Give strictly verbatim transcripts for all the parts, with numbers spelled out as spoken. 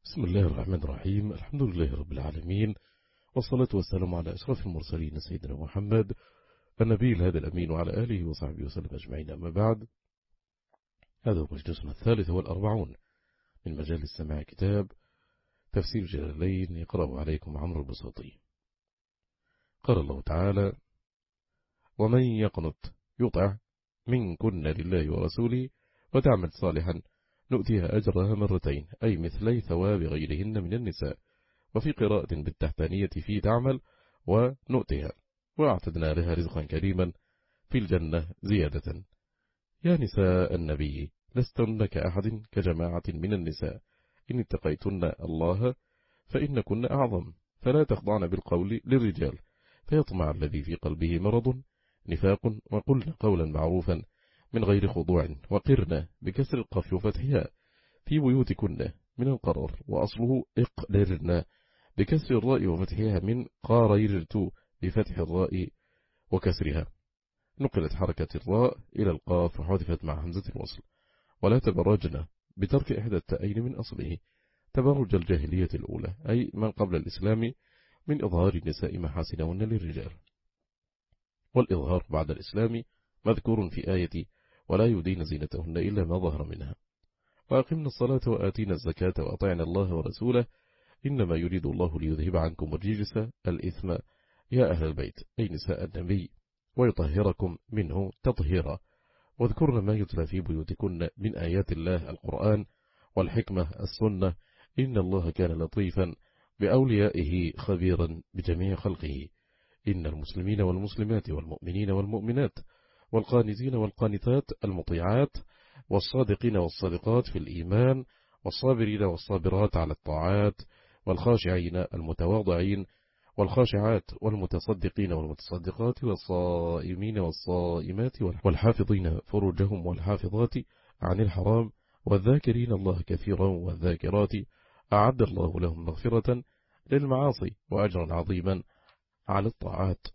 بسم الله الرحمن الرحيم. الحمد لله رب العالمين، والصلاة والسلام على أشرف المرسلين سيدنا محمد النبي الهادي الأمين وعلى آله وصحبه وسلم أجمعين. أما بعد، هذا هو مجلسنا الثالث والأربعون من مجال سماع كتاب تفسير جلالين يقرأ عليكم عمرو البساطي. قال الله تعالى: ومن يقنط يطع منكن لله ورسوله وتعمل صالحا نؤتيها أجرها مرتين، أي مثلي ثواب غيرهن من النساء. وفي قراءة بالتحتانية في تعمل ونؤتها، وأعتدنا لها رزقا كريما في الجنة زيادة. يا نساء النبي لستن كأحد كجماعة من النساء إن اتقيتن الله فإنكن أعظم، فلا تخضعن بالقول للرجال فيطمع الذي في قلبه مرض نفاق، وقلن قولا معروفا من غير خضوع، وقرن بكسر القاف وفتحها في بيوتكن من القرار، وأصله اقدرن بكسر الراء وفتحها من قاريرت بفتح الراء وكسرها. نقلت حركة الراء إلى القاف وحذفت مع همزة الوصل. ولا تبرجن بترك إحدى التأين من أصله تبرج الجاهلية الأولى، أي من قبل الإسلام، من إظهار النساء محاسنهن للرجال. والإظهار بعد الإسلام مذكور في آية ولا يدين زينتهن إلا ما ظهر منها. وأقمنا الصلاة وآتينا الزكاة وأطعنا الله ورسوله إنما يريد الله ليذهب عنكم الرجس الإثم يا أهل البيت، أي نساء النبي، ويطهركم منه تطهيرا. واذكرن ما يتلى في بيوتكن من آيات الله القرآن والحكمة السنة، إن الله كان لطيفا بأوليائه خبيرا بجميع خلقه. إن المسلمين والمسلمات والمؤمنين والمؤمنات والقانتين والقانتات المطيعات والصادقين والصادقات في الإيمان والصابرين والصابرات على الطاعات والخاشعين المتواضعين والخاشعات والمتصدقين والمتصدقات والصائمين والصائمات والحافظين فروجهم والحافظات عن الحرام والذاكرين الله كثيرا والذاكرات أعد الله لهم مغفرة للمعاصي وأجرا عظيما على الطاعات.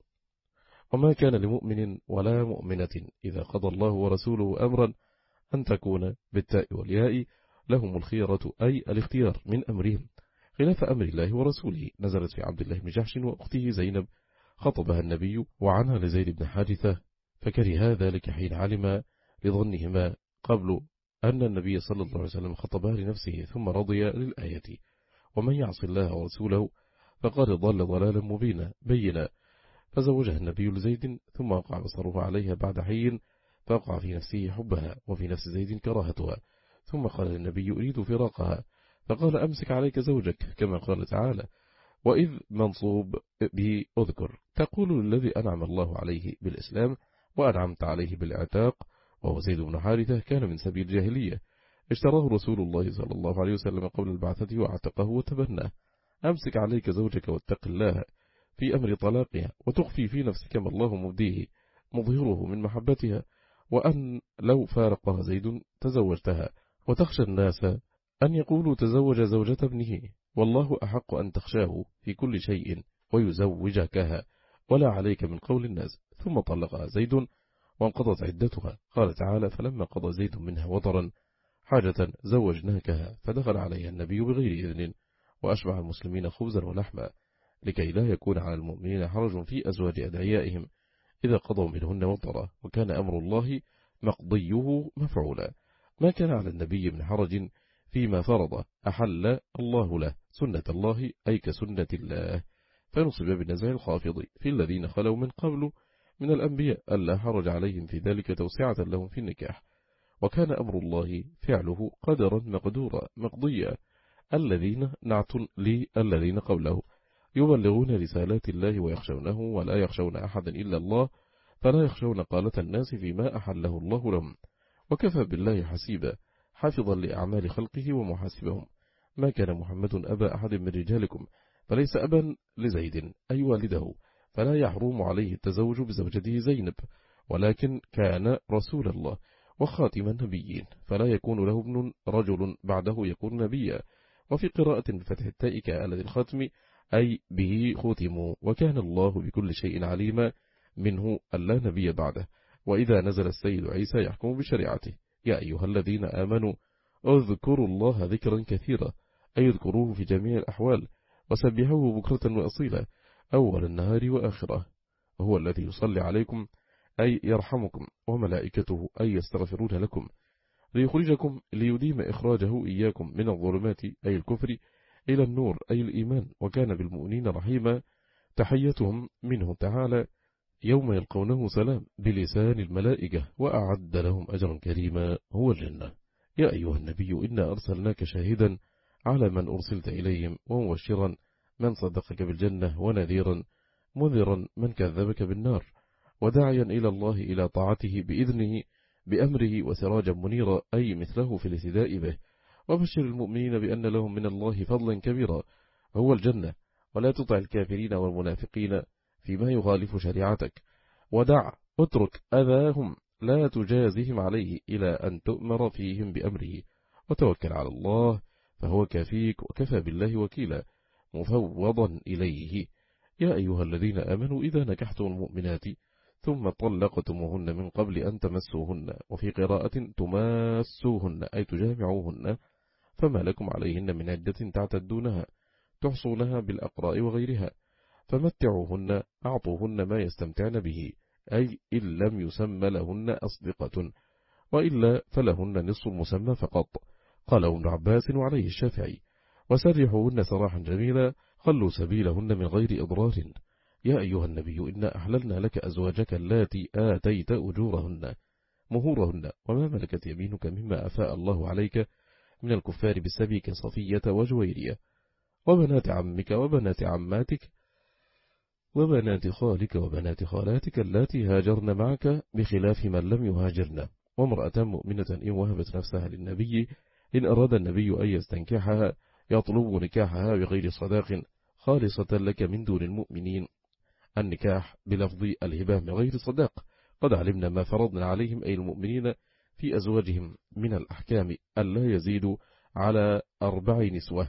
وما كان لمؤمن ولا مؤمنة إذا قضى الله ورسوله أمرا أن تكون بالتاء والياء لهم الخيرة، أي الاختيار من أمرهم، خلاف أمر الله ورسوله. نزلت في عبد الله بن جحش وأخته زينب، خطبها النبي وعنها لزيد بن حارثة، فكره ذلك حين علم لظنهما قبل أن النبي صلى الله عليه وسلم خطبها لنفسه، ثم رضي للآية: ومن يعص الله ورسوله فقد ضل ضلالا مبينا بينا. فزوجها النبي لزيد، ثم وقع بصره عليها بعد حين، فوقع في نفسه حبها وفي نفس زيد كراهتها، ثم قال للنبي: أريد فراقها، فقال: أمسك عليك زوجك، كما قال تعالى: وإذ منصوب به أذكر تقول للذي أنعم الله عليه بالإسلام وأنعمت عليه بالعتاق، وهو زيد بن حارثة، كان من سبيل الجاهلية، اشتراه رسول الله صلى الله عليه وسلم قبل البعثة وعتقه وتبناه. أمسك عليك زوجك واتق الله في أمر طلاقها، وتخفي في نفسك ما الله مبديه مظهره من محبتها، وأن لو فارقها زيد تزوجتها، وتخشى الناس أن يقولوا تزوج زوجة ابنه، والله أحق أن تخشاه في كل شيء ويزوجكها، ولا عليك من قول الناس. ثم طلقها زيد وانقضت عدتها. قال تعالى: فلما قضى زيد منها وطرا حاجة زوجناكها، فدخل عليها النبي بغير إذن، وأشبع المسلمين خبزا ولحما، لكي لا يكون على المؤمنين حرج في أزواج أدعيائهم إذا قضوا منهن وطرا، وكان أمر الله مقضيه مفعولا. ما كان على النبي من حرج فيما فرض أحل الله له سنة الله، أي كسنة الله، فنصب بالنزع الخافض في الذين خلوا من قبل من الأنبياء ألا حرج عليهم في ذلك توسعة لهم في النكاح. وكان أمر الله فعله قدرا مقدورا مقضيا. الذين نعت لي الذين قبله يبلغون رسالات الله ويخشونه ولا يخشون أحدا إلا الله، فلا يخشون قالة الناس فيما أحله الله لهم، وكفى بالله حسيبا حافظا لأعمال خلقه ومحاسبهم. ما كان محمد أبا أحد من رجالكم، فليس أبا لزيد أي والده، فلا يحرم عليه التزوج بزوجته زينب، ولكن كان رسول الله وخاتم النبيين، فلا يكون له ابن رجل بعده يكون نبيا. وفي قراءة بفتح التاء كآلة الختم، أي به ختموا، وكان الله بكل شيء عليما، منه ألا نبي بعده. وإذا نزل السيد عيسى يحكم بشريعته: يا أيها الذين آمنوا اذكروا الله ذكرا كثيرا، أي اذكروه في جميع الأحوال وسبحوه بكرة وأصيلا أول النهار وآخرة، وهو الذي يصلي عليكم أي يرحمكم، وملائكته أي يستغفرون لكم، ليخرجكم ليديم إخراجه إياكم من الظلمات أي الكفر إلى النور أي الإيمان، وكان بالمؤمنين رحيما. تحيتهم منه تعالى يوم يلقونه سلام بلسان الملائكة، وأعد لهم أجرا كريما هو الجنة. يا أيها النبي إنا أرسلناك شاهدا على من أرسلت إليهم، ومبشرا من صدقك بالجنة، ونذيرا منذرا من كذبك بالنار، وداعيا إلى الله إلى طاعته بإذنه بأمره، وسراجا منيرا أي مثله في الاهتداء به. وبشر المؤمنين بأن لهم من الله فضلا كبيرا هو الجنة، ولا تطع الكافرين والمنافقين فيما يخالف شريعتك، ودع اترك أذاهم لا تجازهم عليه إلى أن تؤمر فيهم بأمره، وتوكل على الله فهو كافيك، وكفى بالله وكيلا مفوضا إليه. يا أيها الذين آمنوا إذا نكحتم المؤمنات ثم طلقتموهن من قبل أن تمسوهن، وفي قراءة تماسوهن أي تجامعوهن، فما لكم عليهن من عدة تعتدونها تحصونها بالأقراء وغيرها، فمتعوهن أعطوهن ما يستمتعن به، أي إن لم يسمى لهن أصدقة، وإلا فلهن نصف المسمى فقط. قال ابن عباس وعليه الشافعي. وسرحوهن سراحا جميلا، خلوا سبيلهن من غير إضرار. يا أيها النبي إنا أحللنا لك أزواجك اللاتي آتيت أجورهن مهورهن، وما ملكت يمينك مما أفاء الله عليك من الكفار بالسبي كصفية وجويرية، وبنات عمك وبنات عماتك وبنات خالك وبنات خالاتك اللاتي هاجرن معك بخلاف من لم يهاجرن، وامرأة مؤمنة إن وهبت نفسها للنبي إن أراد النبي أن يستنكحها يطلب نكاحها بغير صداق خالصة لك من دون المؤمنين. النكاح بلفظ الهبة من غير صداق. قد علمنا ما فرضنا عليهم أي المؤمنين في أزواجهم من الأحكام ألا يزيدوا على أربع نسوة،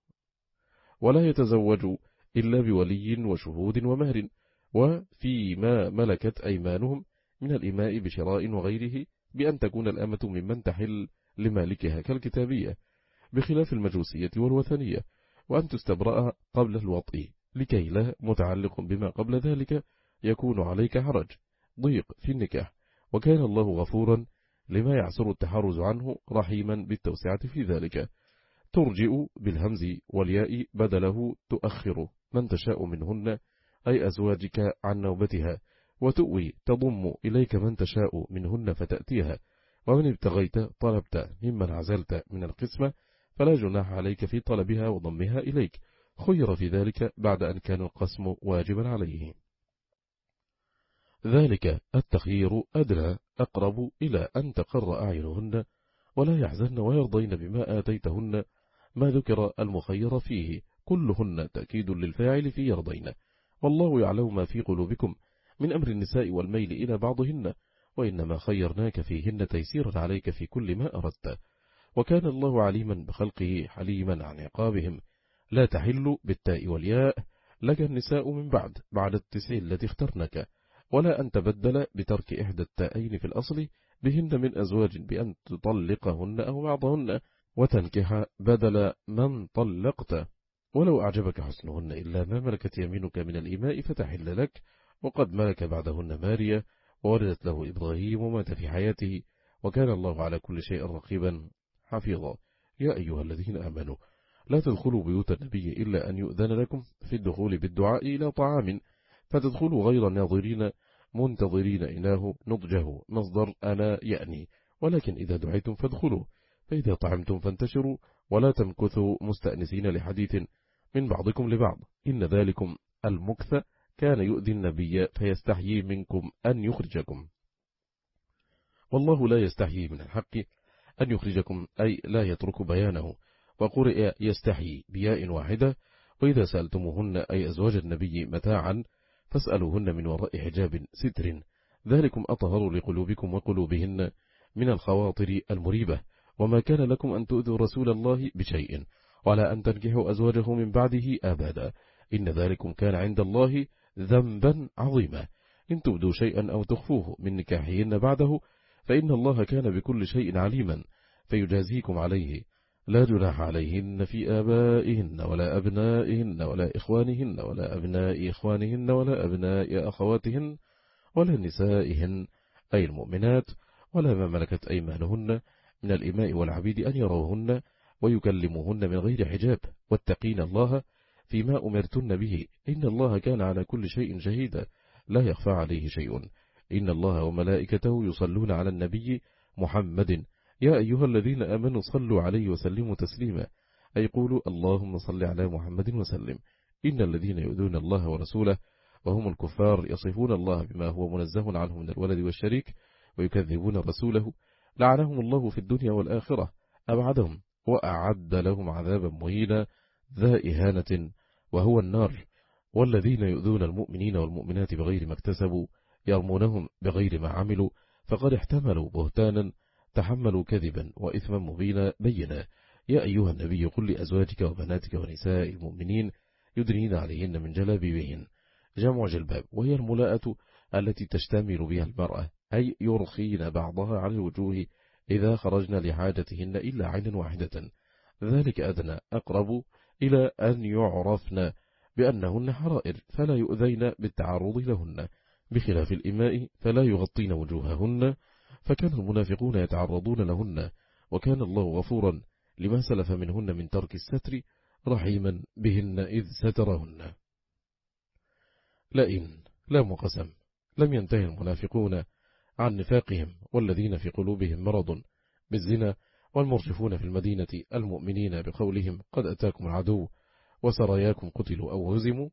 ولا يتزوجوا إلا بولي وشهود ومهر، وفيما ملكت أيمانهم من الإماء بشراء وغيره، بأن تكون الأمة ممن تحل لمالكها كالكتابية بخلاف المجوسية والوثنية، وأن تستبرأ قبل الوطء لكي لا متعلق بما قبل ذلك يكون عليك حرج ضيق في النكاح، وكان الله غفورا لما يعسر التحرز عنه رحيما بالتوسعة في ذلك. ترجئ بالهمز والياء بدله تؤخر من تشاء منهن أي أزواجك عن نوبتها، وتؤوي تضم إليك من تشاء منهن فتأتيها، ومن ابتغيت طلبت ممن عزلت من القسمة فلا جناح عليك في طلبها وضمها إليك، خير في ذلك بعد أن كان القسم واجبا عليه. ذلك التخيير أدنى أقرب إلى أن تقر أعينهن ولا يحزن ويرضين بما آتيتهن، ما ذكر المخير فيه كلهن تأكيد للفاعل في يرضين، والله يعلم ما في قلوبكم من أمر النساء والميل إلى بعضهن، وإنما خيرناك فيهن تيسيرا عليك في كل ما أردت، وكان الله عليما بخلقه حليما عن عقابهم. لا تحل بالتاء والياء لك النساء من بعد بعد التسع التي اخترنك، ولا أن تبدل بترك إحدى التائين في الأصل بهن من أزواج بأن تطلقهن أو بعضهن وتنكح بدل من طلقت، ولو أعجبك حسنهن إلا ما ملكت يمينك من الإماء فتحل لك، وقد ملك بعدهن ماريا وولدت له إبراهيم ومات في حياته، وكان الله على كل شيء رقيبا حفيظا. يا أيها الذين آمنوا لا تدخلوا بيوت النبي إلا أن يؤذن لكم في الدخول بالدعاء إلى طعام فتدخلوا غير ناظرين منتظرين إناه نضجه مصدر أنا يعني، ولكن إذا دعيتم فادخلوا، فإذا طعمتم فانتشروا ولا تمكثوا مستأنسين لحديث من بعضكم لبعض، إن ذلكم المكث كان يؤذي النبي فيستحيي منكم أن يخرجكم، والله لا يستحيي من الحق أن يخرجكم أي لا يترك بيانه، وقرئ يستحيي بياء واحدة. وإذا سألتموهن أي أزواج النبي متاعا فاسألوهن من وراء حجاب ستر، ذلكم أطهر لقلوبكم وقلوبهن من الخواطر المريبة، وما كان لكم أن تؤذوا رسول الله بشيء ولا أن تنكحوا أزواجه من بعده أبدا، إن ذلكم كان عند الله ذنبا عظيما، إن تبدوا شيئا أو تخفوه من نكاحهن بعده فإن الله كان بكل شيء عليما فيجازيكم عليه، لا جناح عليهن في آبائهن ولا أبنائهن ولا إخوانهن ولا أبناء إخوانهن ولا أبناء أخواتهن ولا نسائهن أي المؤمنات ولا ما ملكت أيمانهن من الإماء والعبيد أن يروهن ويكلموهن من غير حجاب واتقين الله فيما أمرتن به إن الله كان على كل شيء شهيدا لا يخفى عليه شيء إن الله وملائكته يصلون على النبي محمد يا أيها الذين آمنوا صلوا عليه وسلموا تسليما أي قولوا اللهم صل على محمد وسلم إن الذين يؤذون الله ورسوله وهم الكفار يصفون الله بما هو منزه عنه من الولد والشريك ويكذبون رسوله لعنهم الله في الدنيا والآخرة أبعدهم وأعد لهم عذابا مهينا ذا إهانة وهو النار والذين يؤذون المؤمنين والمؤمنات بغير ما اكتسبوا يرمونهم بغير ما عملوا فقد احتملوا بهتانا تحملوا كذبا وإثما مبينا بينا يا أيها النبي قل لأزواجك وبناتك ونساء المؤمنين يدنين عليهن من جلابيبهن جمع جلباب وهي الملاءة التي تشتمل بها المرأة أي يرخين بعضها على الوجوه إذا خرجن لحاجتهن إلا عينا واحدة ذلك أدنى أقرب إلى أن يعرفن بأنهن حرائر فلا يؤذين بالتعرض لهن بخلاف الإماء فلا يغطين وجوههن فكان المنافقون يتعرضون لهن وكان الله غفورا لما سلف منهن من ترك الستر رحيما بهن إذ سترهن لئن لام قسم لم ينتهي المنافقون عن نفاقهم والذين في قلوبهم مرض بالزنا والمرجفون في المدينة المؤمنين بقولهم قد أتاكم العدو وسراياكم قتلوا أو هزموا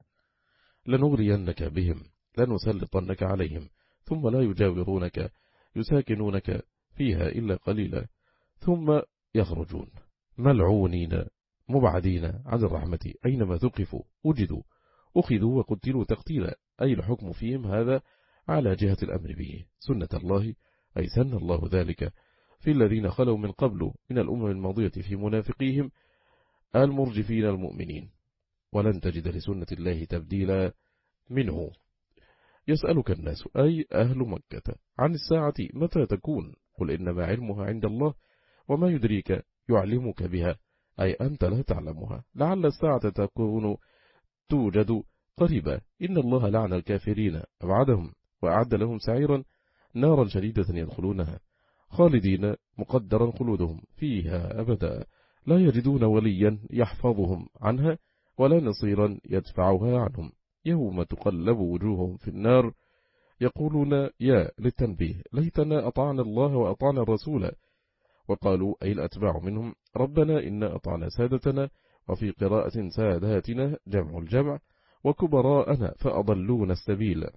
لنغرينك بهم لنسلطنك عليهم ثم لا يجاورونك يساكنونك فيها إلا قليلا ثم يخرجون ملعونين مبعدين عن الرحمة أينما ثقفوا وجدوا أخذوا وقتلوا تقتيلا أي الحكم فيهم هذا على جهة الأمر به سنة الله أي سن الله ذلك في الذين خلوا من قبل من الأمم الماضية في منافقيهم المرجفين المؤمنين ولن تجد لسنة الله تبديلا منه يسألك الناس أي أهل مكة عن الساعة متى تكون قل إنما علمها عند الله وما يدريك يعلمك بها أي أنت لا تعلمها لعل الساعة تكون توجد قريبا إن الله لعن الكافرين أبعدهم وأعد لهم سعيرا نارا شديدة يدخلونها خالدين مقدرا خلودهم فيها أبدا لا يجدون وليا يحفظهم عنها ولا نصيرا يدفعها عنهم يوم تقلب وجوههم في النار يقولون يا للتنبيه ليتنا أطعنا الله وأطعنا الرسول وقالوا أي الأتباع منهم ربنا إنا أطعنا سادتنا وفي قراءة ساداتنا جمع الجمع وكبراءنا فأضلون السبيل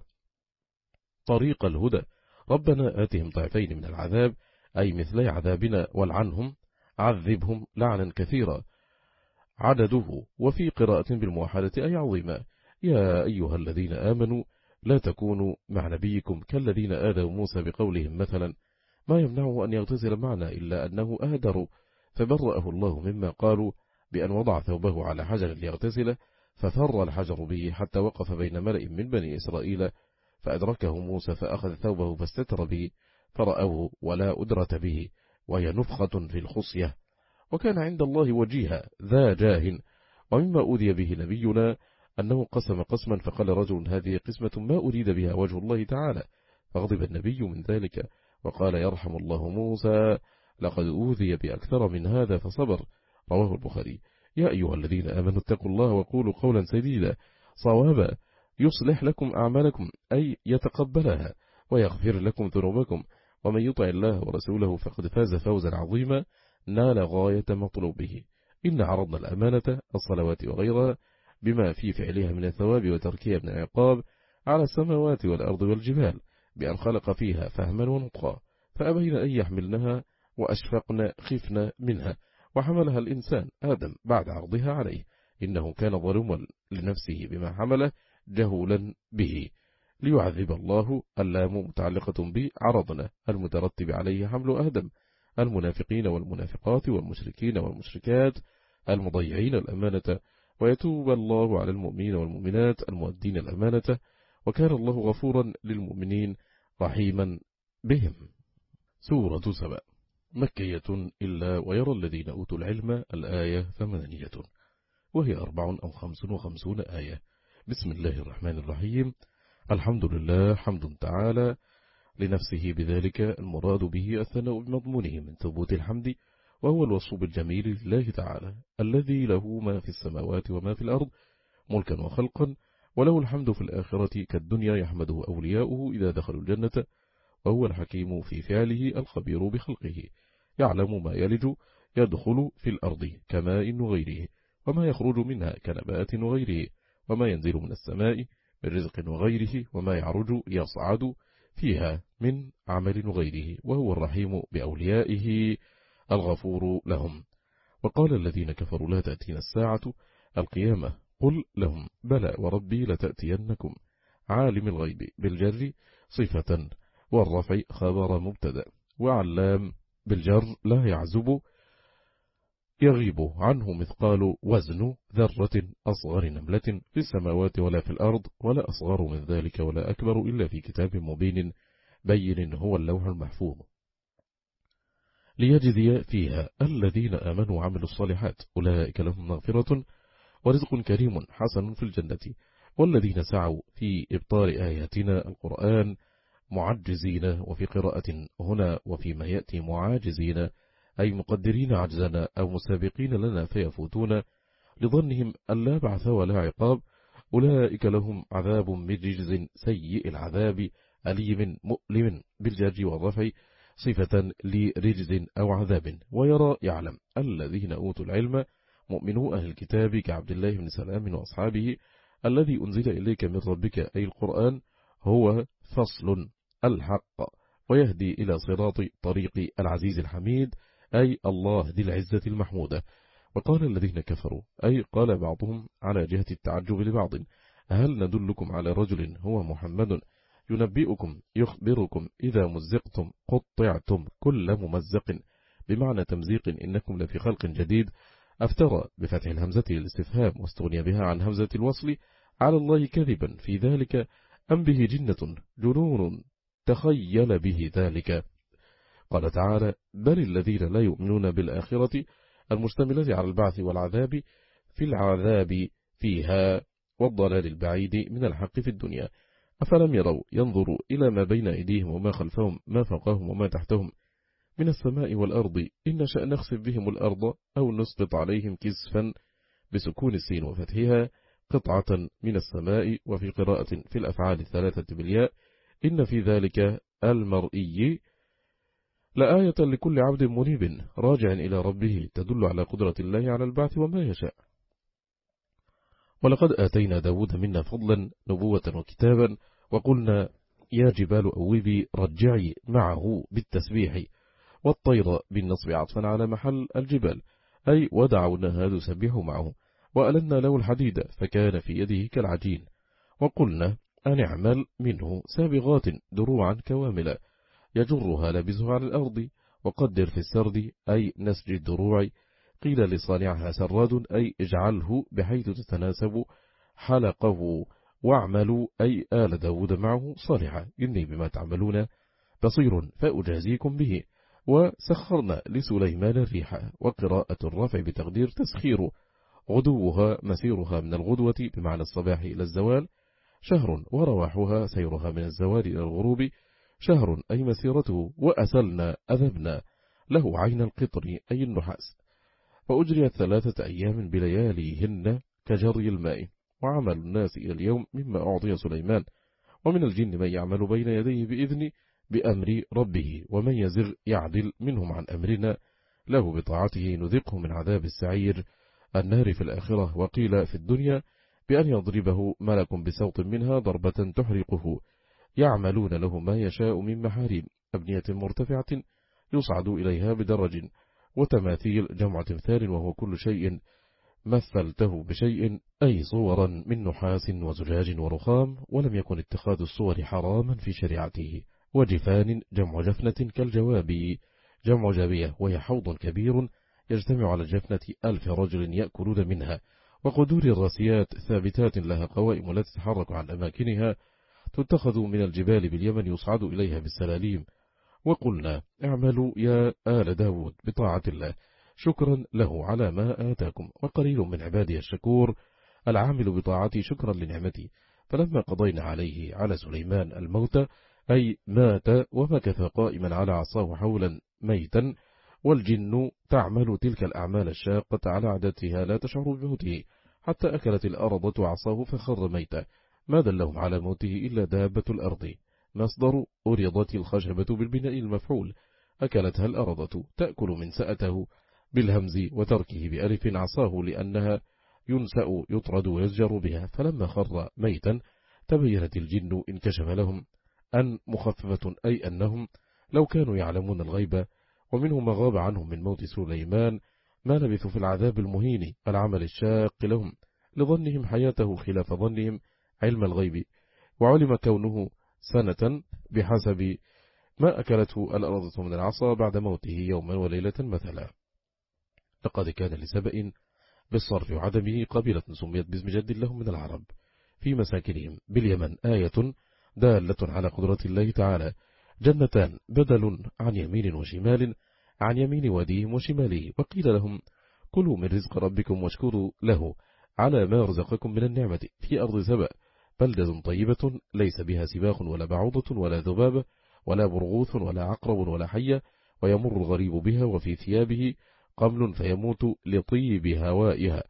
طريق الهدى ربنا آتهم ضعفين من العذاب أي مثلي عذابنا والعنهم عذبهم لعنا كثيرا عدده وفي قراءة بالموحدة أي عظيمة يا أيها الذين آمنوا لا تكونوا مع نبيكم كالذين آذوا موسى بقولهم مثلا ما يمنعه أن يغتسل معنا إلا أنه أهدر فبرأه الله مما قالوا بأن وضع ثوبه على حجر ليغتسل ففر الحجر به حتى وقف بين ملئ من بني إسرائيل فأدركه موسى فأخذ ثوبه فاستتر به فرأوه ولا أدرة به وهي نفخة في الخصية وكان عند الله وجيها ذا جاه ومما أوذي به نبينا أنه قسم قسما فقال رجل هذه قسمة ما أريد بها وجه الله تعالى فغضب النبي من ذلك وقال يرحم الله موسى لقد أوذي بأكثر من هذا فصبر رواه البخاري يا أيها الذين آمنوا اتقوا الله وقولوا قولا سديدا صوابا يصلح لكم أعمالكم أي يتقبلها ويغفر لكم ذنوبكم ومن يطع الله ورسوله فقد فاز فوزا عظيما نال غاية مطلوبه إن عرضنا الأمانة الصلوات وغيرها بما في فعلها من الثواب وتركها من العقاب على السماوات والأرض والجبال بأن خلق فيها فهما ونطقا فأبين أن يحملنها وأشفقنا خفنا منها وحملها الإنسان آدم بعد عرضها عليه إنه كان ظلوما لنفسه بما حمله جهولا به ليعذب الله اللام متعلقة بعرضنا المترتب عليه حمل آدم المنافقين والمنافقات والمشركين والمشركات المضيعين الأمانة ويتوب الله على المؤمنين والمؤمنات المؤدين الأمانة وكان الله غفورا للمؤمنين رحيما بهم. سورة سبأ مكية إلا ويرى الذين أوتوا العلم الآية ثمانية، وهي أربع أو خمس وخمسون آية. بسم الله الرحمن الرحيم. الحمد لله حمد تعالى لنفسه بذلك المراد به الثناء بمضمونه من ثبوت الحمد، وهو الوصف بالجميل لله تعالى الذي له ما في السماوات وما في الأرض ملكا وخلقا، وله الحمد في الآخرة كالدنيا يحمده أولياؤه إذا دخلوا الجنة، وهو الحكيم في فعله الخبير بخلقه، يعلم ما يلج يدخل في الأرض كماء وغيره، وما يخرج منها كنبات وغيره، وما ينزل من السماء من رزق وغيره، وما يعرج يصعد فيها من عمل وغيره، وهو الرحيم بأوليائه الغفور لهم. وقال الذين كفروا لا تأتينا الساعة القيامة، قل لهم بلى وربي لتأتينكم، عالم الغيب بالجر صفة، والرفع خبر مبتدأ، وعلام بالجر لا يعزب يغيب عنه مثقال وزن ذرة أصغر نملة في السماوات ولا في الأرض، ولا أصغر من ذلك ولا أكبر إلا في كتاب مبين بين هو اللوح المحفوظ، ليجزي فيها الذين آمنوا وعملوا الصالحات، أولئك لهم مغفرة ورزق كريم حسن في الجنة، والذين سعوا في إبطال آياتنا القرآن معجزين، وفي قراءة هنا وفيما يأتي معاجزين، أي مقدرين عجزنا أو مسابقين لنا فيفوتون، لظنهم أن لا بعث ولا عقاب، أولئك لهم عذاب من رجز سيء العذاب أليم مؤلم بالجر والرفع صفة لرجز أو عذاب. ويرى يعلم الذين أوتوا العلم مؤمنو أهل الكتاب كعبد الله بن سلام وأصحابه، الذي أنزل إليك من ربك أي القرآن هو فصل الحق، ويهدي إلى صراط طريق العزيز الحميد، أي الله ذي العزة المحمودة. وقال الذين كفروا، أي قال بعضهم على جهة التعجب لبعض، هل ندلكم على رجل هو محمد ينبئكم يخبركم إذا مزقتم قطعتم كل ممزق، بمعنى تمزيق إنكم لفي خلق جديد، أفترى بفتح الهمزة للاستفهام واستغني بها عن همزة الوصل على الله كذبا في ذلك، أم به جنة جنون تخيل به ذلك. قال تعالى بل الذين لا يؤمنون بالآخرة المشتملة على البعث والعذاب في العذاب فيها والضلال البعيد من الحق في الدنيا، أفلم يروا ينظروا إلى ما بين أيديهم وما خلفهم ما فوقهم وما تحتهم من السماء والأرض، إن شأن نخسف بهم الأرض أو نسقط عليهم كسفا بسكون السين وفتحها قطعة من السماء، وفي قراءة في الأفعال الثلاثة بالياء، إن في ذلك المرئي لآية لكل عبد منيب راجع إلى ربه، تدل على قدرة الله على البعث وما يشاء. ولقد آتينا داود منا فضلا نبوة وكتابا، وقلنا يا جبال أوبي رجعي معه بالتسبيح، والطير بالنصب عطفا على محل الجبال، أي ودعوناها تسبح معه، وألنا له الحديد فكان في يده كالعجين، وقلنا أن اعمل منه سابغات دروعا كواملا يجرها لبزه على الأرض، وقدر في السرد أي نسج الدروع، قيل لصانعها سراد أي اجعله بحيث تتناسب حلقه، واعملوا أي آل داود معه صالحا إني بما تعملون بصير فأجازيكم به. وسخرنا لسليمان الريح، وقراءة الرفع بتقدير تسخير، غدوها مسيرها من الغدوة بمعنى الصباح إلى الزوال شهر، ورواحها سيرها من الزوال إلى الغروب شهر أي مسيرته، وأسلنا أذبنا له عين القطر أي النحاس، فأجريت ثلاثة أيام بلياليهن كجري الماء. وعمل الناس إلى اليوم مما أعطي سليمان، ومن الجن من يعمل بين يديه بإذن بأمر ربه، ومن يزغ يعدل منهم عن أمرنا له بطاعته نذقه من عذاب السعير النار في الآخرة. وقيل في الدنيا بأن يضربه ملك بسوط منها ضربة تحرقه، يعملون له ما يشاء من محاريب أبنية مرتفعة يصعد إليها بدرج، وتماثيل جمع تمثال، وهو كل شيء مثلته بشيء أي صورا من نحاس وزجاج ورخام، ولم يكن اتخاذ الصور حراما في شريعته. وجفان جمع جفنة كالجواب جمع جابية، وهي حوض كبير يجتمع على الجفنة ألف رجل يأكلون منها. وقدور الراسيات ثابتات لها قوائم لا تتحرك عن أماكنها، تتخذ من الجبال باليمن يصعد إليها بالسلاليم. وقلنا اعملوا يا آل داود بطاعة الله شكرا له على ما آتاكم، وقليل من عبادي الشكور العامل بطاعتي شكرا لنعمتي. فلما قضينا عليه على سليمان الموت، أي مات ومكث قائما على عصاه حولا ميتا، والجن تعمل تلك الأعمال الشاقة على عادتها لا تشعر بموته، حتى أكلت الأرض عصاه فخر ميتا، ما دلهم على موته إلا دابة الأرض. مصدر أريضت الخشبة بالبناء المفعول، أكلتها الأرض، تأكل من سأته بالهمز وتركه بألف عصاه لأنها ينسأ يطرد ويزجر بها. فلما خر ميتا تبينت الجن انكشف لهم أن مخففة، أي أنهم لو كانوا يعلمون الغيب، ومنهم ما غاب عنهم من موت سليمان ما لبثوا في العذاب المهين العمل الشاق لهم، لظنهم حياته خلاف ظنهم علم الغيب، وعلم كونه سنة بحسب ما أكلته الأرض من العصا بعد موته يوما وليلة مثلا. لقد كان لسبأ بالصرف وعدمه قبيلة سميت باسم جد لهم من العرب في مساكنهم باليمن آية دالة على قدرة الله تعالى، جنتان بدل عن يمين وشمال، عن يمين واديهم وشماله، وقيل لهم كلوا من رزق ربكم واشكروا له على ما رزقكم من النعمة في أرض سبأ، بلدة طيبة ليس بها سباق ولا بعوضة ولا ذباب ولا برغوث ولا عقرب ولا حية، ويمر الغريب بها وفي ثيابه قمل فيموت لطيب هوائها،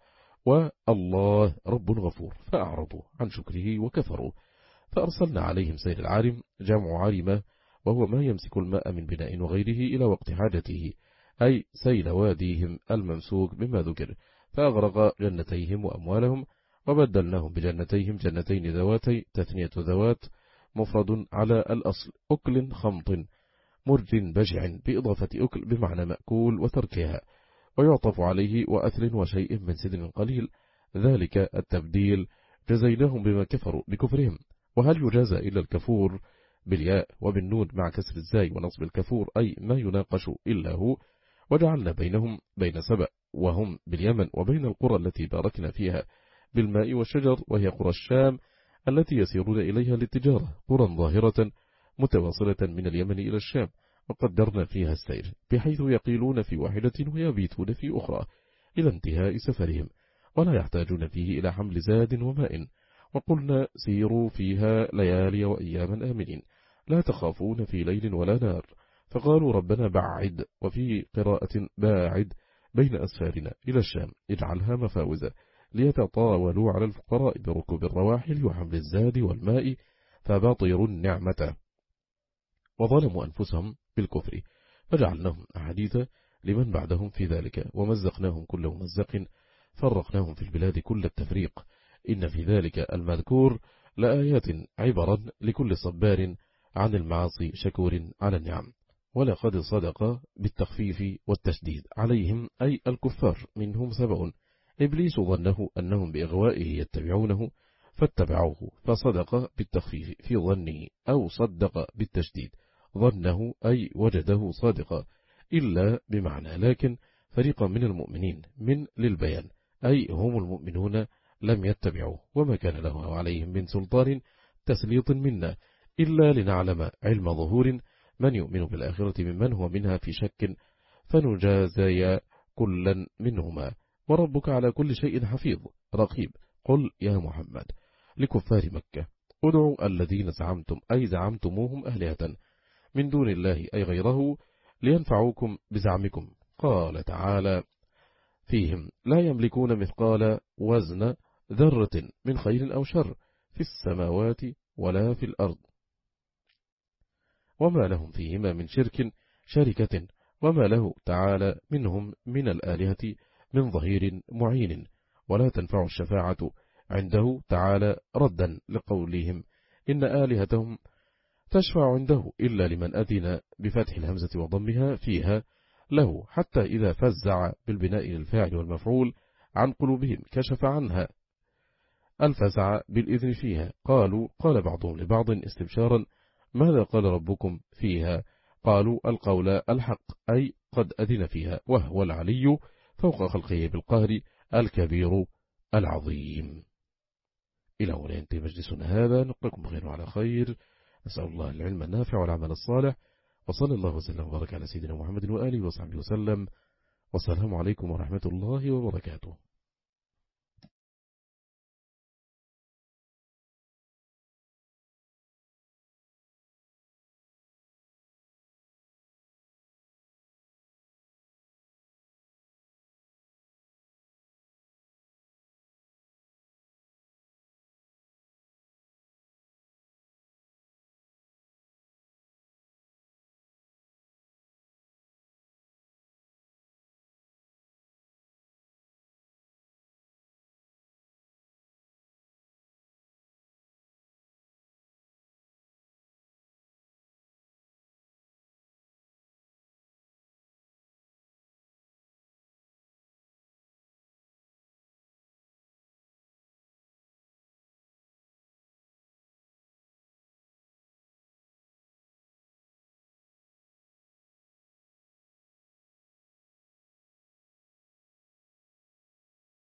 والله رب غفور. فأعرضوا عن شكره وكفروا، فأرسلنا عليهم سيل العارم، جمع عارمة، وهو ما يمسك الماء من بناء وغيره إلى وقت حاجته، أي سيل واديهم الممسوك بما ذكر، فأغرق جنتيهم وأموالهم، وبدلناهم بجنتيهم جنتين ذواتي، تثنية ذوات مفرد على الأصل، أكل خمط مرج بجع بإضافة أكل بمعنى مأكول وتركها، ويعطف عليه وأثل وشيء من سدر قليل، ذلك التبديل جزيناهم بما كفروا بكفرهم. وهل يجازى إلا الكفور بالياء وبالنون مع كسر الزاي ونصب الكفور، أي ما يناقش إلا هو. وجعلنا بينهم بين سبأ وهم باليمن وبين القرى التي باركنا فيها بالماء والشجر، وهي قرى الشام التي يسيرون إليها للتجارة، قرى ظاهرة متواصلة من اليمن إلى الشام، وقدرنا فيها السير بحيث يقيلون في واحدة ويبيتون في أخرى إلى انتهاء سفرهم، ولا يحتاجون فيه إلى حمل زاد وماء. وقلنا سيروا فيها ليالي وأياما آمنين لا تخافون في ليل ولا نار، فقالوا ربنا بعد، وفي قراءة باعد بين أسفارنا إلى الشام اجعلها مفاوزة ليتطاولوا على الفقراء بركوب الرواحل وحمل الزاد والماء فباطروا النعمة، وظلموا أنفسهم بالكفر، فجعلناهم أحاديث لمن بعدهم في ذلك، ومزقناهم كل ممزق، فرقناهم في البلاد كل التفريق. إن في ذلك المذكور لآيات عبرا لكل صبار عن المعاصي شكور على النعم. ولقد صدق بالتخفيف والتشديد عليهم أي الكفار منهم سبأ، إبليس ظنه أنهم بإغوائه يتبعونه فاتبعوه، فصدق بالتخفيف في ظنه، أو صدق بالتشديد ظنه أي وجده صادقا، إلا بمعنى لكن فريقا من المؤمنين من للبيان، أي هم المؤمنون لم يتبعوه، وما كان له عليهم من سلطان تسليط منا، إلا لنعلم علم ظهور من يؤمن بالآخرة ممن هو منها في شك، فنجازي كلا منهما، وربك على كل شيء حفيظ رقيب. قل يا محمد لكفار مكة ادعوا الذين زعمتم أي زعمتموهم أهلهة من دون الله أي غيره لينفعوكم بزعمكم. قال تعالى فيهم لا يملكون مثقال وزن ذرة من خير أو شر في السماوات ولا في الأرض، وما لهم فيهما من شرك شركة، وما له تعالى منهم من الآلهة من ظهير معين، ولا تنفع الشفاعة عنده تعالى ردا لقولهم إن آلهتهم تشفع عنده إلا لمن أذن بفتح الهمزة وضمها فيها له، حتى إذا فزع بالبناء للفاعل والمفعول عن قلوبهم كشف عنها الفزع بالإذن فيها. قالوا قال بعضهم لبعض استبشارا ماذا قال ربكم فيها؟ قالوا القول الحق أي قد أذن فيها، وهو العلي فوق خلقه بالقهر الكبير العظيم. إلى هنا ينتهي مجلسنا هذا، نلقاكم بخير وعلى خير، نسأل الله العلم النافع والعمل الصالح، وصلى الله وسلم وبارك على سيدنا محمد وآله وصحبه وسلم. والسلام عليكم ورحمة الله وبركاته.